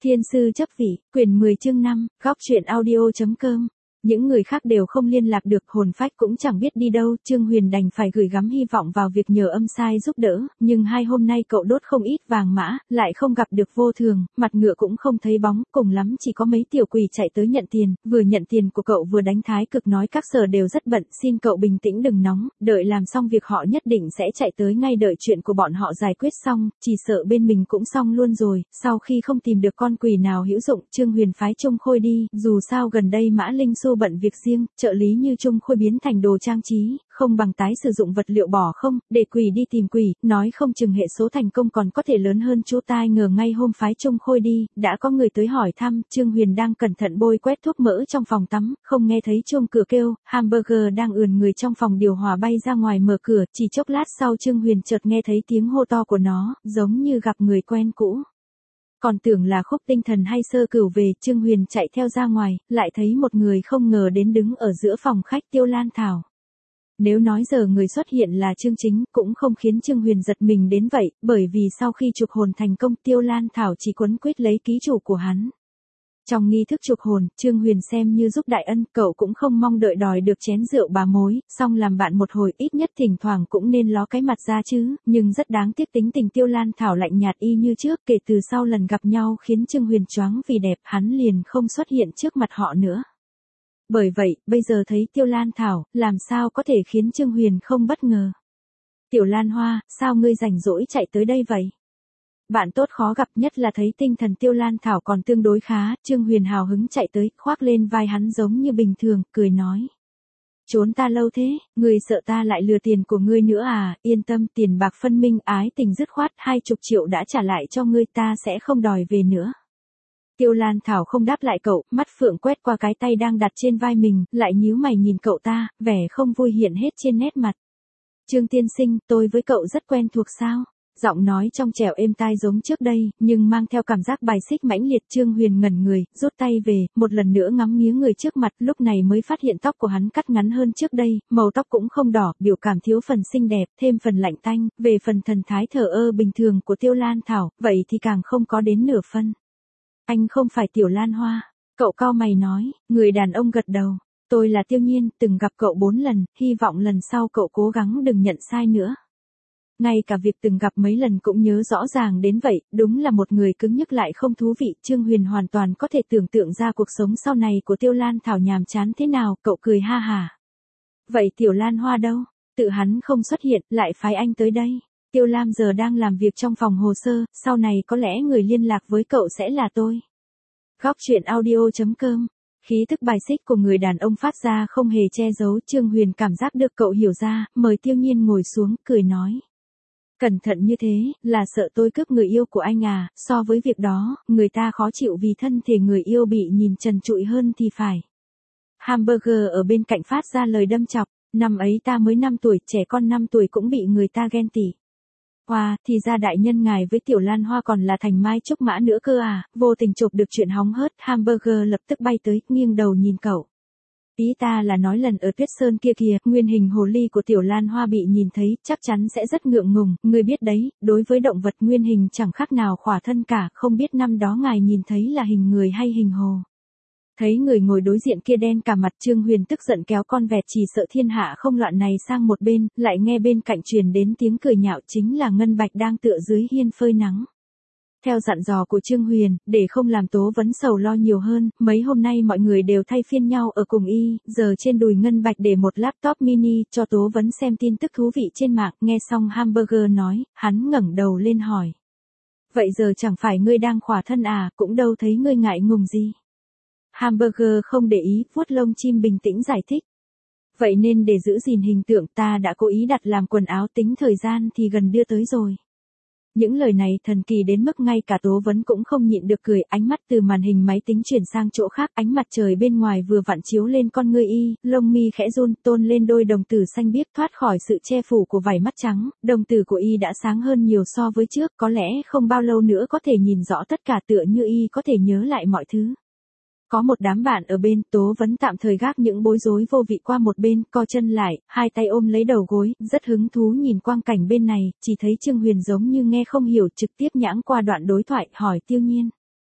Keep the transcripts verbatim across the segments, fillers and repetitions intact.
Thiên sư chấp vị, quyển mười chương năm, góc truyện audio.com. Những người khác đều không liên lạc được, hồn phách cũng chẳng biết đi đâu, Trương Huyền đành phải gửi gắm hy vọng vào việc nhờ âm sai giúp đỡ, nhưng hai hôm nay cậu đốt không ít vàng mã, lại không gặp được vô thường, mặt ngựa cũng không thấy bóng, cùng lắm chỉ có mấy tiểu quỷ chạy tới nhận tiền, vừa nhận tiền của cậu vừa đánh thái cực nói các sở đều rất bận, xin cậu bình tĩnh đừng nóng, đợi làm xong việc họ nhất định sẽ chạy tới ngay, đợi chuyện của bọn họ giải quyết xong, chỉ sợ bên mình cũng xong luôn rồi. Sau khi không tìm được con quỷ nào hữu dụng, Trương Huyền phái Trung Khôi đi, dù sao gần đây Mã Linh Xu bận việc riêng, trợ lý như Trung Khôi biến thành đồ trang trí, không bằng tái sử dụng vật liệu bỏ không, để quỷ đi tìm quỷ, nói không chừng hệ số thành công còn có thể lớn hơn. Chú tai ngờ ngay hôm phái Trung Khôi đi, đã có người tới hỏi thăm, Trương Huyền đang cẩn thận bôi quét thuốc mỡ trong phòng tắm, không nghe thấy chuông cửa kêu, hamburger đang ườn người trong phòng điều hòa bay ra ngoài mở cửa, chỉ chốc lát sau Trương Huyền chợt nghe thấy tiếng hô to của nó, giống như gặp người quen cũ. Còn tưởng là Khúc Tinh Thần hay Sơ Cửu về, Trương Huyền chạy theo ra ngoài, lại thấy một người không ngờ đến đứng ở giữa phòng khách, Tiêu Lan Thảo. Nếu nói giờ người xuất hiện là Trương Chính, cũng không khiến Trương Huyền giật mình đến vậy, bởi vì sau khi trục hồn thành công, Tiêu Lan Thảo chỉ quấn quýt lấy ký chủ của hắn. Trong nghi thức trục hồn, Trương Huyền xem như giúp đại ân, cậu cũng không mong đợi đòi được chén rượu bà mối, song làm bạn một hồi ít nhất thỉnh thoảng cũng nên ló cái mặt ra chứ, nhưng rất đáng tiếc tính tình Tiêu Lan Thảo lạnh nhạt y như trước, kể từ sau lần gặp nhau khiến Trương Huyền choáng vì đẹp, hắn liền không xuất hiện trước mặt họ nữa. Bởi vậy, bây giờ thấy Tiêu Lan Thảo, làm sao có thể khiến Trương Huyền không bất ngờ. Tiểu Lan Hoa, sao ngươi rảnh rỗi chạy tới đây vậy? Bạn tốt khó gặp, nhất là thấy tinh thần Tiêu Lan Thảo còn tương đối khá, Trương Huyền hào hứng chạy tới, khoác lên vai hắn giống như bình thường, cười nói. Trốn ta lâu thế, ngươi sợ ta lại lừa tiền của ngươi nữa à, yên tâm, tiền bạc phân minh, ái tình dứt khoát, hai chục triệu đã trả lại cho ngươi, ta sẽ không đòi về nữa. Tiêu Lan Thảo không đáp lại cậu, mắt phượng quét qua cái tay đang đặt trên vai mình, lại nhíu mày nhìn cậu ta, vẻ không vui hiện hết trên nét mặt. Trương tiên sinh, tôi với cậu rất quen thuộc sao? Giọng nói trong trẻo êm tai giống trước đây, nhưng mang theo cảm giác bài xích mãnh liệt. Trương Huyền ngẩn người, rút tay về, một lần nữa ngắm nghía người trước mặt, lúc này mới phát hiện tóc của hắn cắt ngắn hơn trước đây, màu tóc cũng không đỏ, biểu cảm thiếu phần xinh đẹp, thêm phần lạnh tanh, về phần thần thái thờ ơ bình thường của Tiêu Lan Thảo, vậy thì càng không có đến nửa phân. Anh không phải Tiểu Lan Hoa, cậu cau mày nói, người đàn ông gật đầu, tôi là Tiêu Nhiên, từng gặp cậu bốn lần, hy vọng lần sau cậu cố gắng đừng nhận sai nữa. Ngay cả việc từng gặp mấy lần cũng nhớ rõ ràng đến vậy, đúng là một người cứng nhắc lại không thú vị. Trương Huyền hoàn toàn có thể tưởng tượng ra cuộc sống sau này của Tiêu Lan Thảo nhàm chán thế nào, cậu cười ha hả. Vậy Tiểu Lan Hoa đâu? Tự hắn không xuất hiện, lại phái anh tới đây. Tiêu Lam giờ đang làm việc trong phòng hồ sơ, sau này có lẽ người liên lạc với cậu sẽ là tôi. Góc truyện audio.com. Khí thức bài xích của người đàn ông phát ra không hề che giấu, Trương Huyền cảm giác được cậu hiểu ra, mời Tiêu Nhiên ngồi xuống, cười nói. Cẩn thận như thế, là sợ tôi cướp người yêu của anh à, so với việc đó, người ta khó chịu vì thân thể người yêu bị nhìn trần trụi hơn thì phải. Hamburger ở bên cạnh phát ra lời đâm chọc, năm ấy ta mới năm tuổi, trẻ con năm tuổi cũng bị người ta ghen tị. Wow, thì ra đại nhân ngài với Tiểu Lan Hoa còn là thành mai trúc mã nữa cơ à, vô tình chụp được chuyện hóng hớt, Hamburger lập tức bay tới, nghiêng đầu nhìn cậu. Ý ta là nói lần ở Tuyết Sơn kia kìa, nguyên hình hồ ly của Tiểu Lan Hoa bị nhìn thấy, chắc chắn sẽ rất ngượng ngùng, ngươi biết đấy, đối với động vật nguyên hình chẳng khác nào khỏa thân cả, không biết năm đó ngài nhìn thấy là hình người hay hình hồ. Thấy người ngồi đối diện kia đen cả mặt, Trương Huyền tức giận kéo con vẹt chỉ sợ thiên hạ không loạn này sang một bên, lại nghe bên cạnh truyền đến tiếng cười nhạo, chính là Ngân Bạch đang tựa dưới hiên phơi nắng. Theo dặn dò của Trương Huyền, để không làm Tố Vấn sầu lo nhiều hơn, mấy hôm nay mọi người đều thay phiên nhau ở cùng y, giờ trên đùi Ngân Bạch để một laptop mini, cho Tố Vấn xem tin tức thú vị trên mạng, nghe xong Hamburger nói, hắn ngẩng đầu lên hỏi. Vậy giờ chẳng phải ngươi đang khỏa thân à, cũng đâu thấy ngươi ngại ngùng gì. Hamburger không để ý, vuốt lông chim bình tĩnh giải thích. Vậy nên để giữ gìn hình tượng ta đã cố ý đặt làm quần áo, tính thời gian thì gần đưa tới rồi. Những lời này thần kỳ đến mức ngay cả Tố Vấn cũng không nhịn được cười, ánh mắt từ màn hình máy tính chuyển sang chỗ khác, ánh mặt trời bên ngoài vừa vặn chiếu lên con ngươi y, lông mi khẽ run, tôn lên đôi đồng tử xanh biếc thoát khỏi sự che phủ của vảy mắt trắng, đồng tử của y đã sáng hơn nhiều so với trước, có lẽ không bao lâu nữa có thể nhìn rõ tất cả, tựa như y có thể nhớ lại mọi thứ. Có một đám bạn ở bên, Tố Vấn tạm thời gác những bối rối vô vị qua một bên, co chân lại, hai tay ôm lấy đầu gối, rất hứng thú nhìn quang cảnh bên này, chỉ thấy Trương Huyền giống như nghe không hiểu, trực tiếp nhãng qua đoạn đối thoại, hỏi Tiêu Nhiên.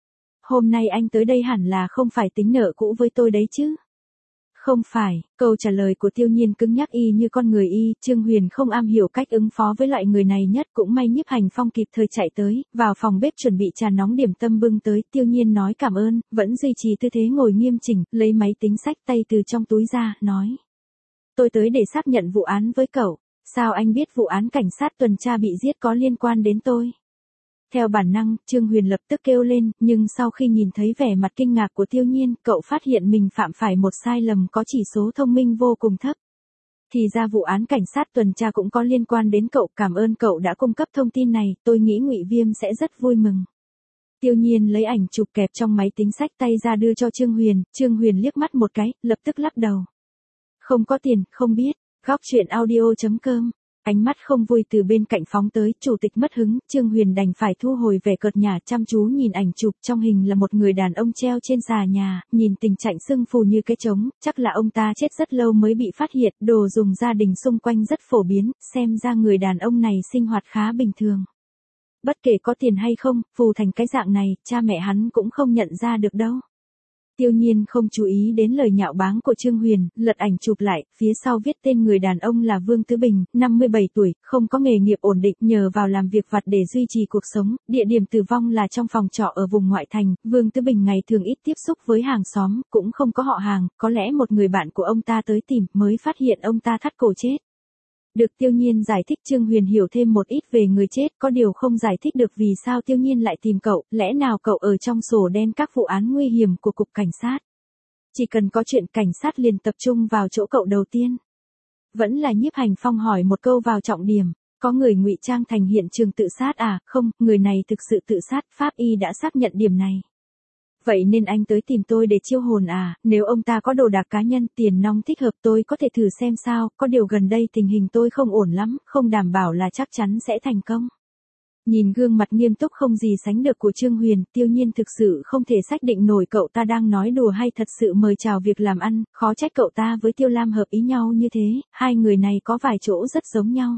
hôm nay anh tới đây hẳn là không phải tính nợ cũ với tôi đấy chứ? Không phải, câu trả lời của Tiêu Nhiên cứng nhắc y như con người y, Trương Huyền không am hiểu cách ứng phó với loại người này nhất, cũng may Nhiếp Hành Phong kịp thời chạy tới, vào phòng bếp chuẩn bị trà nóng điểm tâm bưng tới, Tiêu Nhiên nói cảm ơn, vẫn duy trì tư thế ngồi nghiêm chỉnh, lấy máy tính xách tay từ trong túi ra, nói. Tôi tới để xác nhận vụ án với cậu, sao anh biết vụ án cảnh sát tuần tra bị giết có liên quan đến tôi? Theo bản năng, Trương Huyền lập tức kêu lên, nhưng sau khi nhìn thấy vẻ mặt kinh ngạc của Tiêu Nhiên, cậu phát hiện mình phạm phải một sai lầm có chỉ số thông minh vô cùng thấp. Thì ra vụ án cảnh sát tuần tra cũng có liên quan đến cậu, cảm ơn cậu đã cung cấp thông tin này, tôi nghĩ Ngụy Viêm sẽ rất vui mừng. Tiêu Nhiên lấy ảnh chụp kẹp trong máy tính xách tay ra đưa cho Trương Huyền, Trương Huyền liếc mắt một cái, lập tức lắc đầu. Không có tiền, không biết, góc chuyện audio chấm com. Ánh mắt không vui từ bên cạnh phóng tới, chủ tịch mất hứng, Trương Huyền đành phải thu hồi vẻ cợt nhả, chăm chú nhìn ảnh chụp, trong hình là một người đàn ông treo trên xà nhà, nhìn tình trạng sưng phù như cái trống, chắc là ông ta chết rất lâu mới bị phát hiện, đồ dùng gia đình xung quanh rất phổ biến, xem ra người đàn ông này sinh hoạt khá bình thường. Bất kể có tiền hay không, phù thành cái dạng này, cha mẹ hắn cũng không nhận ra được đâu. Tiêu Nhiên không chú ý đến lời nhạo báng của Trương Huyền, lật ảnh chụp lại, phía sau viết tên người đàn ông là Vương Tứ Bình, năm mươi bảy tuổi, không có nghề nghiệp ổn định, nhờ vào làm việc vặt để duy trì cuộc sống, địa điểm tử vong là trong phòng trọ ở vùng ngoại thành, Vương Tứ Bình ngày thường ít tiếp xúc với hàng xóm, cũng không có họ hàng, có lẽ một người bạn của ông ta tới tìm, mới phát hiện ông ta thắt cổ chết. Được Tiêu Nhiên giải thích, Trương Huyền hiểu thêm một ít về người chết, có điều không giải thích được vì sao Tiêu Nhiên lại tìm cậu, lẽ nào cậu ở trong sổ đen các vụ án nguy hiểm của cục cảnh sát. Chỉ cần có chuyện cảnh sát liền tập trung vào chỗ cậu đầu tiên. Vẫn là Nhiếp Hành Phong hỏi một câu vào trọng điểm, có người ngụy trang thành hiện trường tự sát à? Không, người này thực sự tự sát, pháp y đã xác nhận điểm này. Vậy nên anh tới tìm tôi để chiêu hồn à? Nếu ông ta có đồ đạc cá nhân, tiền nong thích hợp tôi có thể thử xem sao, có điều gần đây tình hình tôi không ổn lắm, không đảm bảo là chắc chắn sẽ thành công. Nhìn gương mặt nghiêm túc không gì sánh được của Trương Huyền, Tiêu Nhiên thực sự không thể xác định nổi cậu ta đang nói đùa hay thật sự mời chào việc làm ăn, khó trách cậu ta với Tiêu Lam hợp ý nhau như thế, hai người này có vài chỗ rất giống nhau.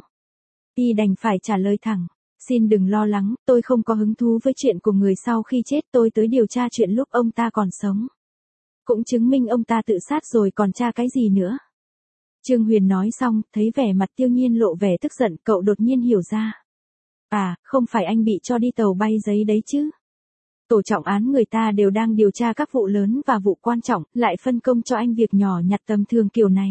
Y đành phải trả lời thẳng. Xin đừng lo lắng, tôi không có hứng thú với chuyện của người sau khi chết, tôi tới điều tra chuyện lúc ông ta còn sống. Cũng chứng minh ông ta tự sát rồi còn tra cái gì nữa. Trương Huyền nói xong, thấy vẻ mặt Tiêu Nhiên lộ vẻ tức giận, cậu đột nhiên hiểu ra. À, không phải anh bị cho đi tàu bay giấy đấy chứ. Tổ trọng án người ta đều đang điều tra các vụ lớn và vụ quan trọng, lại phân công cho anh việc nhỏ nhặt tầm thường kiểu này.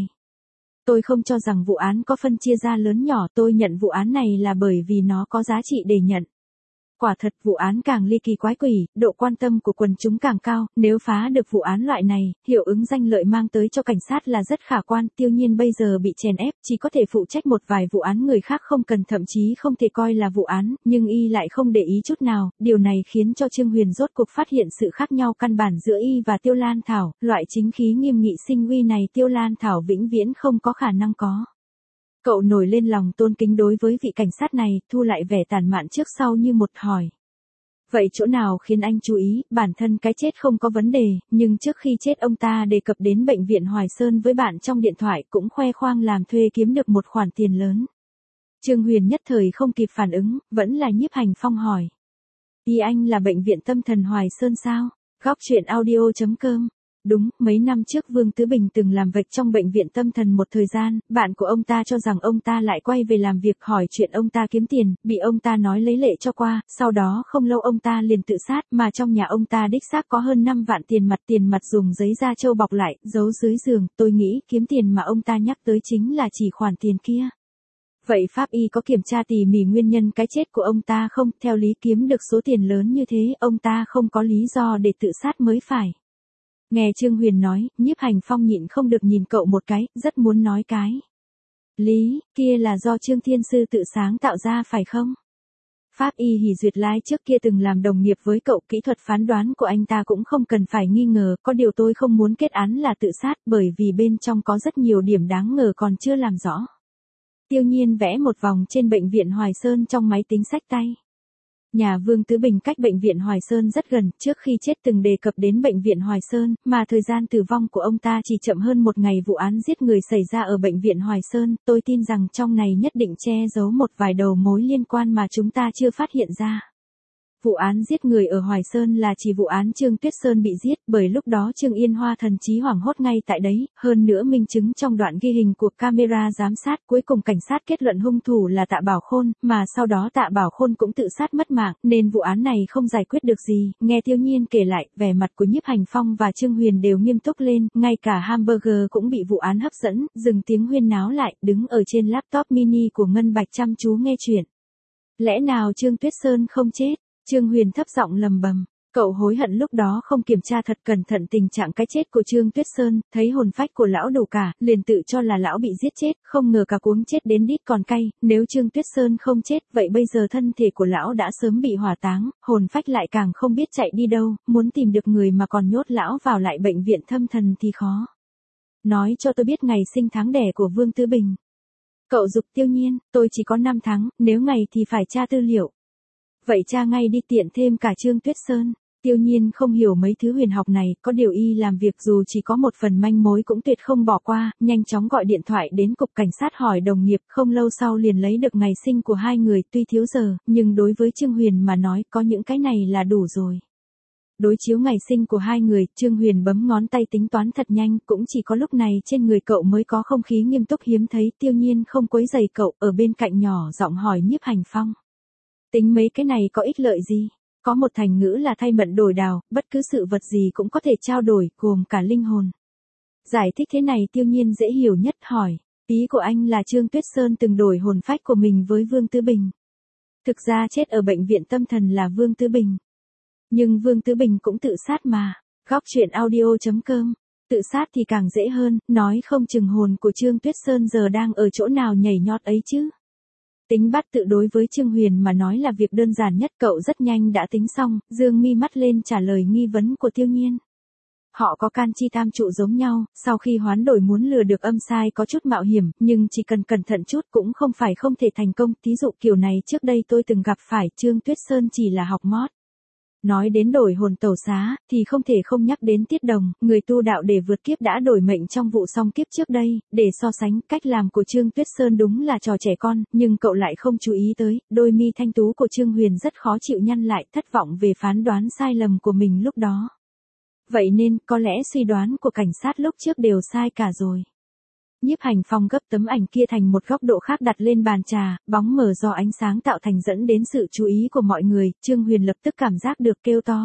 Tôi không cho rằng vụ án có phân chia ra lớn nhỏ, tôi nhận vụ án này là bởi vì nó có giá trị để nhận. Quả thật vụ án càng ly kỳ quái quỷ, độ quan tâm của quần chúng càng cao, nếu phá được vụ án loại này, hiệu ứng danh lợi mang tới cho cảnh sát là rất khả quan. Tiêu Nhiên bây giờ bị chèn ép, chỉ có thể phụ trách một vài vụ án người khác không cần, thậm chí không thể coi là vụ án, nhưng y lại không để ý chút nào, điều này khiến cho Trương Huyền rốt cuộc phát hiện sự khác nhau căn bản giữa y và Tiêu Lan Thảo, loại chính khí nghiêm nghị sinh uy này Tiêu Lan Thảo vĩnh viễn không có khả năng có. Cậu nổi lên lòng tôn kính đối với vị cảnh sát này, thu lại vẻ tàn mạn trước sau như một hỏi. Vậy chỗ nào khiến anh chú ý, bản thân cái chết không có vấn đề, nhưng trước khi chết ông ta đề cập đến bệnh viện Hoài Sơn với bạn trong điện thoại, cũng khoe khoang làm thuê kiếm được một khoản tiền lớn. Trương Huyền nhất thời không kịp phản ứng, vẫn là Nhiếp Hành Phong hỏi. Ý anh là bệnh viện tâm thần Hoài Sơn sao? Góc chuyện audio chấm com. Đúng, mấy năm trước Vương Tứ Bình từng làm việc trong bệnh viện tâm thần một thời gian, bạn của ông ta cho rằng ông ta lại quay về làm việc, hỏi chuyện ông ta kiếm tiền, bị ông ta nói lấy lệ cho qua, sau đó không lâu ông ta liền tự sát, mà trong nhà ông ta đích xác có hơn năm vạn tiền mặt, tiền mặt dùng giấy da trâu bọc lại, giấu dưới giường, tôi nghĩ kiếm tiền mà ông ta nhắc tới chính là chỉ khoản tiền kia. Vậy pháp y có kiểm tra tỉ mỉ nguyên nhân cái chết của ông ta không? Theo lý kiếm được số tiền lớn như thế, ông ta không có lý do để tự sát mới phải. Nghe Trương Huyền nói, Nhiếp Hành Phong nhịn không được nhìn cậu một cái, rất muốn nói cái. Lý, kia là do Trương Thiên Sư tự sáng tạo ra phải không? Pháp y Hỷ Duyệt Lai trước kia từng làm đồng nghiệp với cậu, kỹ thuật phán đoán của anh ta cũng không cần phải nghi ngờ, có điều tôi không muốn kết án là tự sát bởi vì bên trong có rất nhiều điểm đáng ngờ còn chưa làm rõ. Tiêu Nhiên vẽ một vòng trên bệnh viện Hoài Sơn trong máy tính xách tay. Nhà Vương Tứ Bình cách bệnh viện Hoài Sơn rất gần, trước khi chết từng đề cập đến bệnh viện Hoài Sơn, mà thời gian tử vong của ông ta chỉ chậm hơn một ngày vụ án giết người xảy ra ở bệnh viện Hoài Sơn, tôi tin rằng trong này nhất định che giấu một vài đầu mối liên quan mà chúng ta chưa phát hiện ra. Vụ án giết người ở Hoài Sơn là chỉ vụ án Trương Tuyết Sơn bị giết, bởi lúc đó Trương Yên Hoa thần trí hoảng hốt ngay tại đấy, hơn nữa minh chứng trong đoạn ghi hình của camera giám sát, cuối cùng cảnh sát kết luận hung thủ là Tạ Bảo Khôn, mà sau đó Tạ Bảo Khôn cũng tự sát mất mạng, nên vụ án này không giải quyết được gì. Nghe Tiêu Nhiên kể lại, vẻ mặt của Nhiếp Hành Phong và Trương Huyền đều nghiêm túc lên, ngay cả Hamburger cũng bị vụ án hấp dẫn, dừng tiếng huyên náo lại, đứng ở trên laptop mini của Ngân Bạch chăm chú nghe chuyện. Lẽ nào Trương Tuyết Sơn không chết? Trương Huyền thấp giọng lầm bầm. Cậu hối hận lúc đó không kiểm tra thật cẩn thận tình trạng cái chết của Trương Tuyết Sơn, thấy hồn phách của lão đủ cả, liền tự cho là lão bị giết chết, không ngờ cả cuống chết đến đít còn cay, nếu Trương Tuyết Sơn không chết, vậy bây giờ thân thể của lão đã sớm bị hỏa táng, hồn phách lại càng không biết chạy đi đâu, muốn tìm được người mà còn nhốt lão vào lại bệnh viện tâm thần thì khó. Nói cho tôi biết ngày sinh tháng đẻ của Vương Tứ Bình. Cậu giục Tiêu Nhiên, tôi chỉ có năm tháng, nếu ngày thì phải tra tư liệu. Vậy cha ngay đi, tiện thêm cả Trương Tuyết Sơn. Tiêu Nhiên không hiểu mấy thứ huyền học này, có điều y làm việc dù chỉ có một phần manh mối cũng tuyệt không bỏ qua, nhanh chóng gọi điện thoại đến cục cảnh sát hỏi đồng nghiệp, không lâu sau liền lấy được ngày sinh của hai người, tuy thiếu giờ, nhưng đối với Trương Huyền mà nói, có những cái này là đủ rồi. Đối chiếu ngày sinh của hai người, Trương Huyền bấm ngón tay tính toán thật nhanh, cũng chỉ có lúc này trên người cậu mới có không khí nghiêm túc hiếm thấy. Tiêu Nhiên không quấy rầy cậu, ở bên cạnh nhỏ giọng hỏi Nhiếp Hành Phong. Tính mấy cái này có ích lợi gì? Có một thành ngữ là thay mận đổi đào, bất cứ sự vật gì cũng có thể trao đổi, gồm cả linh hồn. Giải thích thế này Tiêu Nhiên dễ hiểu nhất, hỏi. Ý của anh là Trương Tuyết Sơn từng đổi hồn phách của mình với Vương Tứ Bình. Thực ra chết ở bệnh viện tâm thần là Vương Tứ Bình. Nhưng Vương Tứ Bình cũng tự sát mà. Góc truyện audio chấm com. Tự sát thì càng dễ hơn, nói không chừng hồn của Trương Tuyết Sơn giờ đang ở chỗ nào nhảy nhót ấy chứ. Tính bắt tự đối với Trương Huyền mà nói là việc đơn giản nhất, cậu rất nhanh đã tính xong, dương mi mắt lên trả lời nghi vấn của Tiêu Nhiên. Họ có can chi tam trụ giống nhau, sau khi hoán đổi muốn lừa được âm sai có chút mạo hiểm, nhưng chỉ cần cẩn thận chút cũng không phải không thể thành công, thí dụ kiểu này trước đây tôi từng gặp phải, Trương Tuyết Sơn chỉ là học mót. Nói đến đổi hồn tẩu xá, thì không thể không nhắc đến Tiết Đồng, người tu đạo để vượt kiếp đã đổi mệnh trong vụ song kiếp trước đây, để so sánh, cách làm của Trương Tuyết Sơn đúng là trò trẻ con, nhưng cậu lại không chú ý tới, đôi mi thanh tú của Trương Huyền rất khó chịu nhăn lại, thất vọng về phán đoán sai lầm của mình lúc đó. Vậy nên, có lẽ suy đoán của cảnh sát lúc trước đều sai cả rồi. Nhiếp Hành Phong gấp tấm ảnh kia thành một góc độ khác đặt lên bàn trà, bóng mờ do ánh sáng tạo thành dẫn đến sự chú ý của mọi người, Trương Huyền lập tức cảm giác được, kêu to.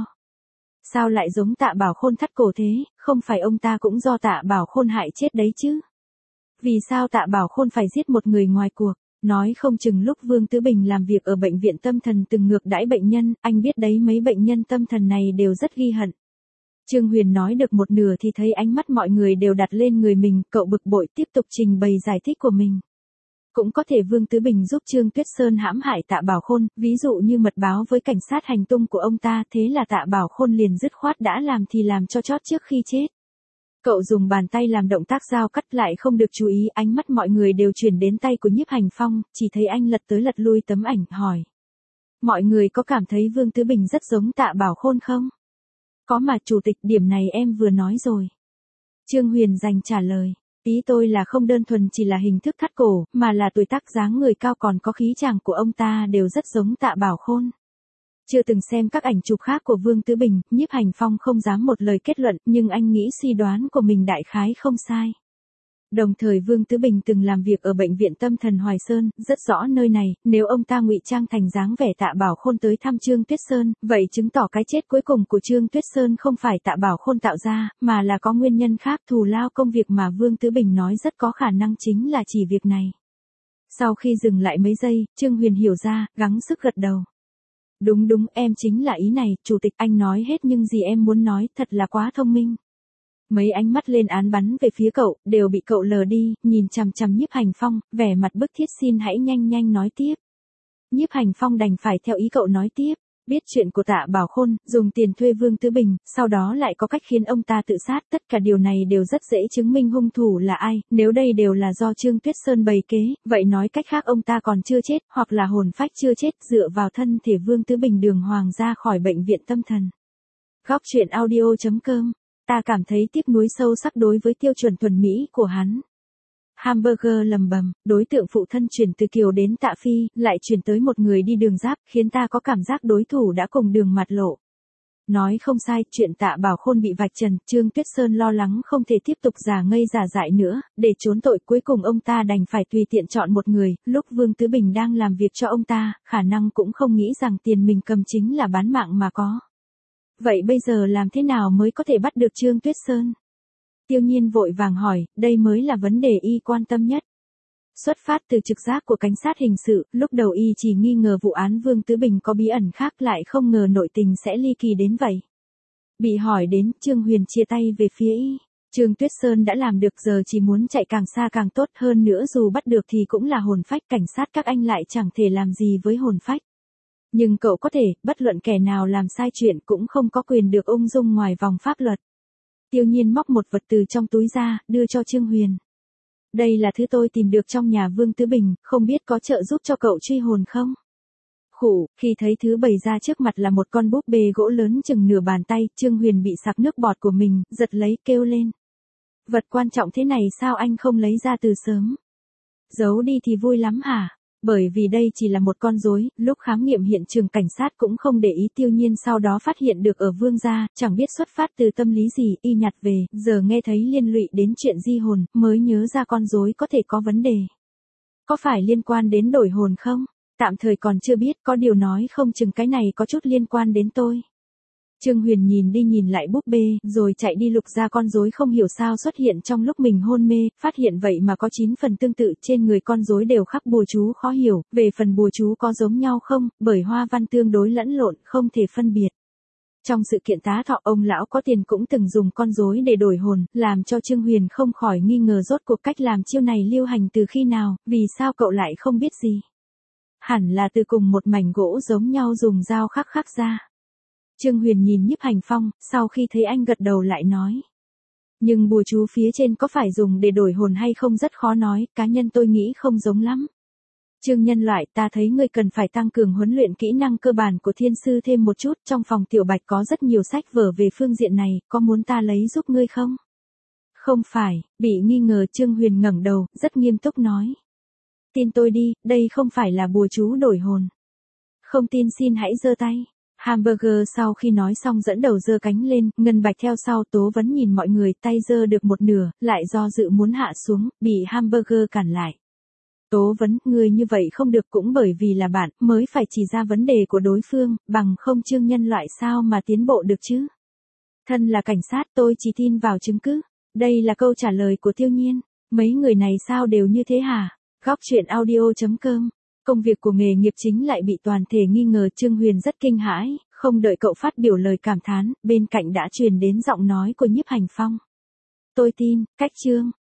Sao lại giống Tạ Bảo Khôn thắt cổ thế, không phải ông ta cũng do Tạ Bảo Khôn hại chết đấy chứ? Vì sao Tạ Bảo Khôn phải giết một người ngoài cuộc? Nói không chừng lúc Vương Tứ Bình làm việc ở bệnh viện tâm thần từng ngược đãi bệnh nhân, anh biết đấy, mấy bệnh nhân tâm thần này đều rất ghi hận. Trương Huyền nói được một nửa thì thấy ánh mắt mọi người đều đặt lên người mình, cậu bực bội tiếp tục trình bày giải thích của mình. Cũng có thể Vương Tứ Bình giúp Trương Tuyết Sơn hãm hại Tạ Bảo Khôn, ví dụ như mật báo với cảnh sát hành tung của ông ta, thế là Tạ Bảo Khôn liền dứt khoát đã làm thì làm cho chót trước khi chết. Cậu dùng bàn tay làm động tác dao cắt lại không được chú ý, ánh mắt mọi người đều chuyển đến tay của Nhiếp Hành Phong, chỉ thấy anh lật tới lật lui tấm ảnh, hỏi. Mọi người có cảm thấy Vương Tứ Bình rất giống Tạ Bảo Khôn không? Có mà chủ tịch, điểm này em vừa nói rồi. Trương Huyền dành trả lời. Ý tôi là không đơn thuần chỉ là hình thức thắt cổ, mà là tuổi tác, dáng người cao còn có khí chàng của ông ta đều rất giống Tạ Bảo Khôn. Chưa từng xem các ảnh chụp khác của Vương Tứ Bình, Nhiếp Hành Phong không dám một lời kết luận, nhưng anh nghĩ suy đoán của mình đại khái không sai. Đồng thời Vương Tứ Bình từng làm việc ở bệnh viện tâm thần Hoài Sơn, rất rõ nơi này, nếu ông ta ngụy trang thành dáng vẻ Tạ Bảo Khôn tới thăm Trương Tuyết Sơn, vậy chứng tỏ cái chết cuối cùng của Trương Tuyết Sơn không phải Tạ Bảo Khôn tạo ra, mà là có nguyên nhân khác, thù lao công việc mà Vương Tứ Bình nói rất có khả năng chính là chỉ việc này. Sau khi dừng lại mấy giây, Trương Huyền hiểu ra, gắng sức gật đầu. Đúng đúng, em chính là ý này, chủ tịch, anh nói hết nhưng gì em muốn nói, thật là quá thông minh. Mấy ánh mắt lên án bắn về phía cậu, đều bị cậu lờ đi, nhìn chằm chằm Nhiếp Hành Phong, vẻ mặt bức thiết, xin hãy nhanh nhanh nói tiếp. Nhiếp Hành Phong đành phải theo ý cậu nói tiếp. Biết chuyện của Tạ Bảo Khôn, dùng tiền thuê Vương Tứ Bình, sau đó lại có cách khiến ông ta tự sát, tất cả điều này đều rất dễ chứng minh hung thủ là ai, nếu đây đều là do Trương Tuyết Sơn bày kế, vậy nói cách khác ông ta còn chưa chết, hoặc là hồn phách chưa chết, dựa vào thân thể Vương Tứ Bình đường hoàng ra khỏi bệnh viện tâm thần. Góc truyện audio chấm com. Ta cảm thấy tiếc nuối sâu sắc đối với tiêu chuẩn thuần mỹ của hắn. Hamburger lầm bầm, đối tượng phụ thân chuyển từ Kiều đến Tạ Phi, lại chuyển tới một người đi đường giáp, khiến ta có cảm giác đối thủ đã cùng đường mặt lộ. Nói không sai, chuyện Tạ Bảo Khôn bị vạch trần, Trương Tuyết Sơn lo lắng không thể tiếp tục giả ngây giả dại nữa, để trốn tội cuối cùng ông ta đành phải tùy tiện chọn một người, lúc Vương Tứ Bình đang làm việc cho ông ta, khả năng cũng không nghĩ rằng tiền mình cầm chính là bán mạng mà có. Vậy bây giờ làm thế nào mới có thể bắt được Trương Tuyết Sơn? Tiêu Nhiên vội vàng hỏi, đây mới là vấn đề y quan tâm nhất. Xuất phát từ trực giác của cảnh sát hình sự, lúc đầu y chỉ nghi ngờ vụ án Vương Tứ Bình có bí ẩn khác, lại không ngờ nội tình sẽ ly kỳ đến vậy. Bị hỏi đến, Trương Huyền chia tay về phía y. Trương Tuyết Sơn đã làm được, giờ chỉ muốn chạy càng xa càng tốt, hơn nữa dù bắt được thì cũng là hồn phách, cảnh sát các anh lại chẳng thể làm gì với hồn phách. Nhưng cậu có thể, bất luận kẻ nào làm sai chuyện cũng không có quyền được ung dung ngoài vòng pháp luật. Tiêu Nhiên móc một vật từ trong túi ra, đưa cho Trương Huyền. Đây là thứ tôi tìm được trong nhà Vương Tứ Bình, không biết có trợ giúp cho cậu truy hồn không? Khủ, khi thấy thứ bày ra trước mặt là một con búp bê gỗ lớn chừng nửa bàn tay, Trương Huyền bị sặc nước bọt của mình, giật lấy kêu lên. Vật quan trọng thế này sao anh không lấy ra từ sớm? Giấu đi thì vui lắm hả? Bởi vì đây chỉ là một con rối, lúc khám nghiệm hiện trường cảnh sát cũng không để ý. Tiêu Nhiên sau đó phát hiện được ở Vương gia, chẳng biết xuất phát từ tâm lý gì, y nhặt về, giờ nghe thấy liên lụy đến chuyện di hồn, mới nhớ ra con rối có thể có vấn đề. Có phải liên quan đến đổi hồn không? Tạm thời còn chưa biết, có điều nói không chừng cái này có chút liên quan đến tôi. Trương Huyền nhìn đi nhìn lại búp bê, rồi chạy đi lục ra con rối không hiểu sao xuất hiện trong lúc mình hôn mê, phát hiện vậy mà có chín phần tương tự, trên người con rối đều khắc bùa chú khó hiểu, về phần bùa chú có giống nhau không, bởi hoa văn tương đối lẫn lộn, không thể phân biệt. Trong sự kiện tá thọ, ông lão có tiền cũng từng dùng con rối để đổi hồn, làm cho Trương Huyền không khỏi nghi ngờ rốt cuộc cách làm chiêu này lưu hành từ khi nào, vì sao cậu lại không biết gì. Hẳn là từ cùng một mảnh gỗ giống nhau dùng dao khắc khắc ra. Trương Huyền nhìn Nhiếp Hành Phong, sau khi thấy anh gật đầu lại nói. Nhưng bùa chú phía trên có phải dùng để đổi hồn hay không rất khó nói, cá nhân tôi nghĩ không giống lắm. Trương Nhân Loại, ta thấy ngươi cần phải tăng cường huấn luyện kỹ năng cơ bản của thiên sư thêm một chút, trong phòng Tiểu Bạch có rất nhiều sách vở về phương diện này, có muốn ta lấy giúp ngươi không? Không phải, bị nghi ngờ Trương Huyền ngẩng đầu, rất nghiêm túc nói. Tin tôi đi, đây không phải là bùa chú đổi hồn. Không tin xin hãy giơ tay. Hamburger sau khi nói xong dẫn đầu giơ cánh lên, Ngân Bạch theo sau. Tố Vấn nhìn mọi người, tay giơ được một nửa, lại do dự muốn hạ xuống, bị Hamburger cản lại. Tố Vấn, người như vậy không được, cũng bởi vì là bạn, mới phải chỉ ra vấn đề của đối phương, bằng không Trương Nhân Loại sao mà tiến bộ được chứ? Thân là cảnh sát, tôi chỉ tin vào chứng cứ. Đây là câu trả lời của Tiêu Nhiên. Mấy người này sao đều như thế hả? Góc truyện audio chấm com. Công việc của nghề nghiệp chính lại bị toàn thể nghi ngờ. Trương Huyền rất kinh hãi, không đợi cậu phát biểu lời cảm thán, bên cạnh đã truyền đến giọng nói của Nhiếp Hành Phong. Tôi tin, cách Trương